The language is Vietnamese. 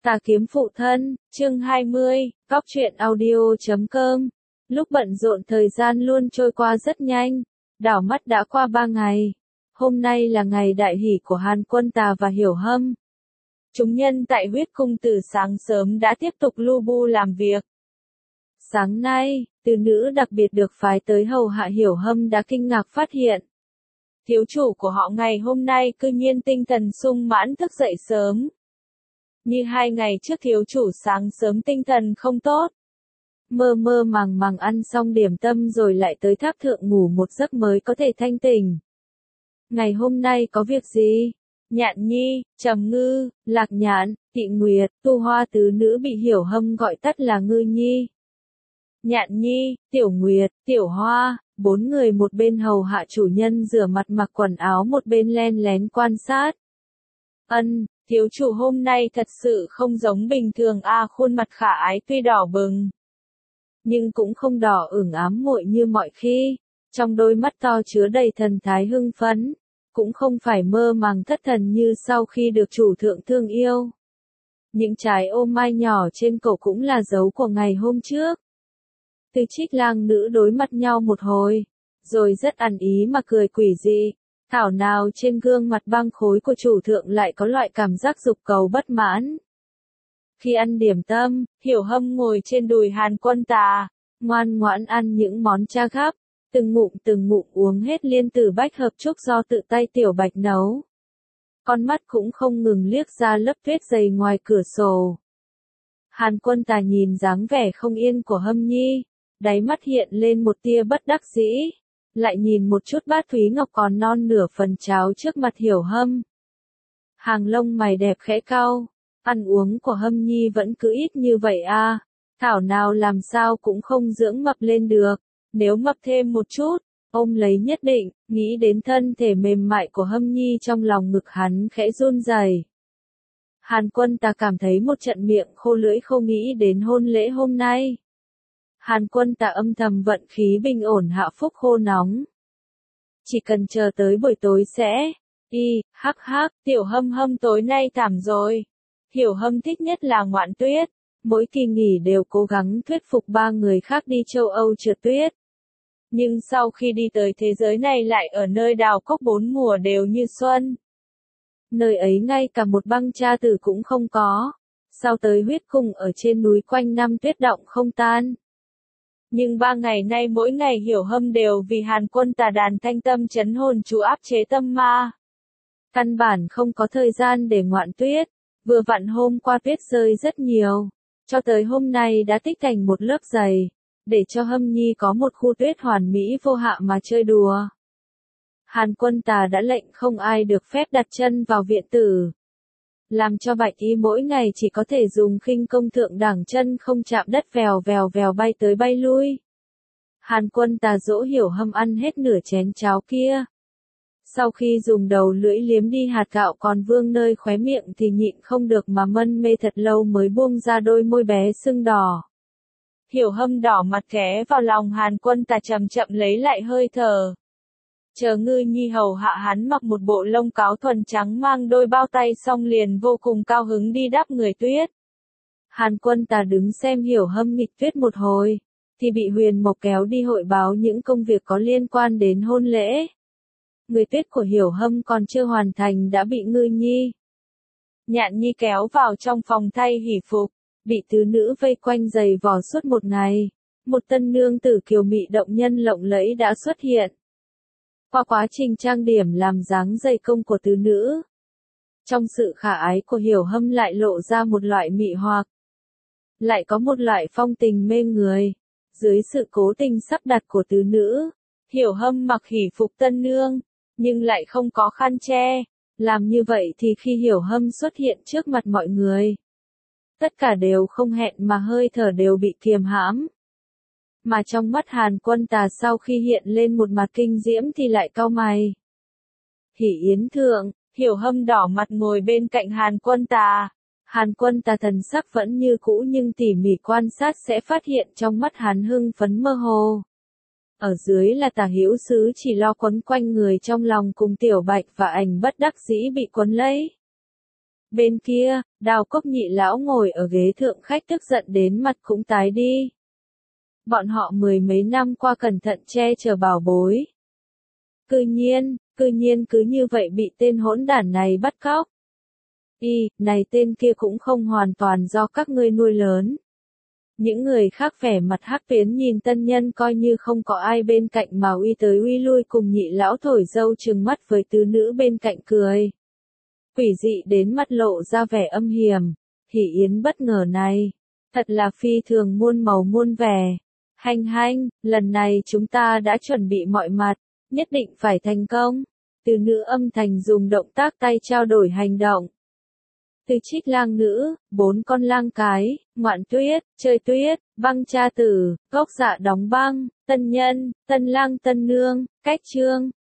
Tà kiếm phụ thân, chương 20, Góc truyện audio.com. Lúc bận rộn thời gian luôn trôi qua rất nhanh, đảo mắt đã qua 3 ngày. Hôm nay là ngày đại hỷ của Hàn Quân Tà và Hiểu Hâm. Chúng nhân tại huyết cung từ sáng sớm đã tiếp tục lu bu làm việc. Sáng nay, từ nữ đặc biệt được phái tới hầu hạ Hiểu Hâm đã kinh ngạc phát hiện. Thiếu chủ của họ ngày hôm nay cư nhiên tinh thần sung mãn thức dậy sớm. Như 2 ngày trước thiếu chủ sáng sớm tinh thần không tốt. Mơ mơ màng màng ăn xong điểm tâm rồi lại tới tháp thượng ngủ một giấc mới có thể thanh tỉnh. Ngày hôm nay có việc gì? Nhạn Nhi, Trầm Ngư, Lạc Nhạn, Thị Nguyệt, Tu Hoa tứ nữ bị Hiểu Hâm gọi tắt là Ngư Nhi. Nhạn Nhi, Tiểu Nguyệt, Tiểu Hoa, 4 người một bên hầu hạ chủ nhân rửa mặt mặc quần áo một bên len lén quan sát. Thiếu chủ hôm nay thật sự không giống bình thường khuôn mặt khả ái tuy đỏ bừng. Nhưng cũng không đỏ ửng ám muội như mọi khi, trong đôi mắt to chứa đầy thần thái hưng phấn, cũng không phải mơ màng thất thần như sau khi được chủ thượng thương yêu. Những trái ô mai nhỏ trên cổ cũng là dấu của ngày hôm trước. Từ Trích lang nữ đối mặt nhau một hồi, rồi rất ăn ý mà cười quỷ dị. Thảo nào trên gương mặt băng khối của chủ thượng lại có loại cảm giác dục cầu bất mãn. Khi ăn điểm tâm, Hiểu Hâm ngồi trên đùi Hàn Quân Tà, ngoan ngoãn ăn những món cha gắp, từng ngụm uống hết liên tử bách hợp trúc do tự tay Tiểu Bạch nấu. Con mắt cũng không ngừng liếc ra lớp tuyết dày ngoài cửa sổ. Hàn Quân Tà nhìn dáng vẻ không yên của Hâm Nhi, đáy mắt hiện lên một tia bất đắc dĩ. Lại nhìn một chút bát thúy ngọc còn non nửa phần cháo trước mặt Hiểu Hâm. Hàng lông mày đẹp khẽ cau, ăn uống của Hâm Nhi vẫn cứ ít như vậy thảo nào làm sao cũng không dưỡng mập lên được, nếu mập thêm một chút, ôm lấy nhất định, nghĩ đến thân thể mềm mại của Hâm Nhi trong lòng ngực hắn khẽ run rẩy. Hàn Quân Tà cảm thấy một trận miệng khô lưỡi khô nghĩ đến hôn lễ hôm nay. Hàn Quân Tà âm thầm vận khí bình ổn hạ phúc khô nóng. Chỉ cần chờ tới buổi tối sẽ, Tiểu Hâm tối nay thảm rồi. Hiểu Hâm thích nhất là Ngoạn Tuyết, mỗi kỳ nghỉ đều cố gắng thuyết phục 3 người khác đi châu Âu trượt tuyết. Nhưng sau khi đi tới thế giới này lại ở nơi đào cốc 4 mùa đều như xuân. Nơi ấy ngay cả một băng cha tử cũng không có, sao tới huyết cung ở trên núi quanh năm tuyết động không tan. Nhưng 3 ngày nay mỗi ngày Hiểu Hâm đều vì Hàn Quân Tà đàn thanh tâm trấn hồn chú áp chế tâm ma. Căn bản không có thời gian để ngoạn tuyết, vừa vặn hôm qua tuyết rơi rất nhiều, cho tới hôm nay đã tích thành một lớp dày, để cho Hâm Nhi có một khu tuyết hoàn mỹ vô hạ mà chơi đùa. Hàn Quân Tà đã lệnh không ai được phép đặt chân vào viện tử. Làm cho Bạch Y mỗi ngày chỉ có thể dùng khinh công thượng đẳng chân không chạm đất vèo vèo bay tới bay lui. Hàn Quân Tà dỗ Hiểu Hâm ăn hết nửa chén cháo kia. Sau khi dùng đầu lưỡi liếm đi hạt gạo còn vương nơi khóe miệng thì nhịn không được mà mân mê thật lâu mới buông ra đôi môi bé sưng đỏ. Hiểu Hâm đỏ mặt ghé vào lòng Hàn Quân Tà chậm chậm lấy lại hơi thở. Chờ Ngư Nhi hầu hạ hắn mặc một bộ lông cáo thuần trắng mang đôi bao tay xong liền vô cùng cao hứng đi đắp người tuyết. Hàn Quân Tà đứng xem Hiểu Hâm nghịch tuyết một hồi, thì bị Huyền Mộc kéo đi hội báo những công việc có liên quan đến hôn lễ. Người tuyết của Hiểu Hâm còn chưa hoàn thành đã bị Ngư Nhi, Nhạn Nhi kéo vào trong phòng thay hỷ phục, bị tứ nữ vây quanh giày vò suốt một ngày. Một tân nương tử kiều mị động nhân lộng lẫy đã xuất hiện. Qua quá trình trang điểm làm dáng dày công của tứ nữ, trong sự khả ái của Hiểu Hâm lại lộ ra một loại mị hoặc, lại có một loại phong tình mê người. Dưới sự cố tình sắp đặt của tứ nữ, Hiểu Hâm mặc hỷ phục tân nương, nhưng lại không có khăn che. Làm như vậy thì khi Hiểu Hâm xuất hiện trước mặt mọi người, tất cả đều không hẹn mà hơi thở đều bị kiềm hãm. Mà trong mắt Hàn Quân Tà sau khi hiện lên một mặt kinh diễm thì lại cau mày. Hỷ yến thượng, Hiểu Hâm đỏ mặt ngồi bên cạnh Hàn Quân Tà. Hàn Quân Tà thần sắc vẫn như cũ nhưng tỉ mỉ quan sát sẽ phát hiện trong mắt hắn hưng phấn mơ hồ. Ở dưới là Tả Hữu Sứ chỉ lo quấn quanh người trong lòng cùng Tiểu Bạch và Ảnh bất đắc dĩ bị quấn lấy. Bên kia, Đào Cốc nhị lão ngồi ở ghế thượng khách tức giận đến mặt cũng tái đi. Bọn họ mười mấy năm qua cẩn thận che chở bảo bối. Cư nhiên cứ như vậy bị tên hỗn đản này bắt cóc. Này tên kia cũng không hoàn toàn do các ngươi nuôi lớn. Những người khác vẻ mặt hắc tuyến nhìn tân nhân coi như không có ai bên cạnh mà uy tới uy lui cùng nhị lão thổi dâu trừng mắt với tứ nữ bên cạnh cười. Quỷ dị đến mắt lộ ra vẻ âm hiểm, Hỷ Yến bất ngờ này, thật là phi thường muôn màu muôn vẻ. Hành, lần này chúng ta đã chuẩn bị mọi mặt, nhất định phải thành công. Từ nữ âm thanh dùng động tác tay trao đổi hành động. Từ Trích lang nữ, 4 con lang cái, Ngoạn Tuyết, Chơi Tuyết, Băng Cha Tử, Gốc Dạ Đóng Băng, Tân Nhân, Tân Lang Tân Nương, Cách Trương,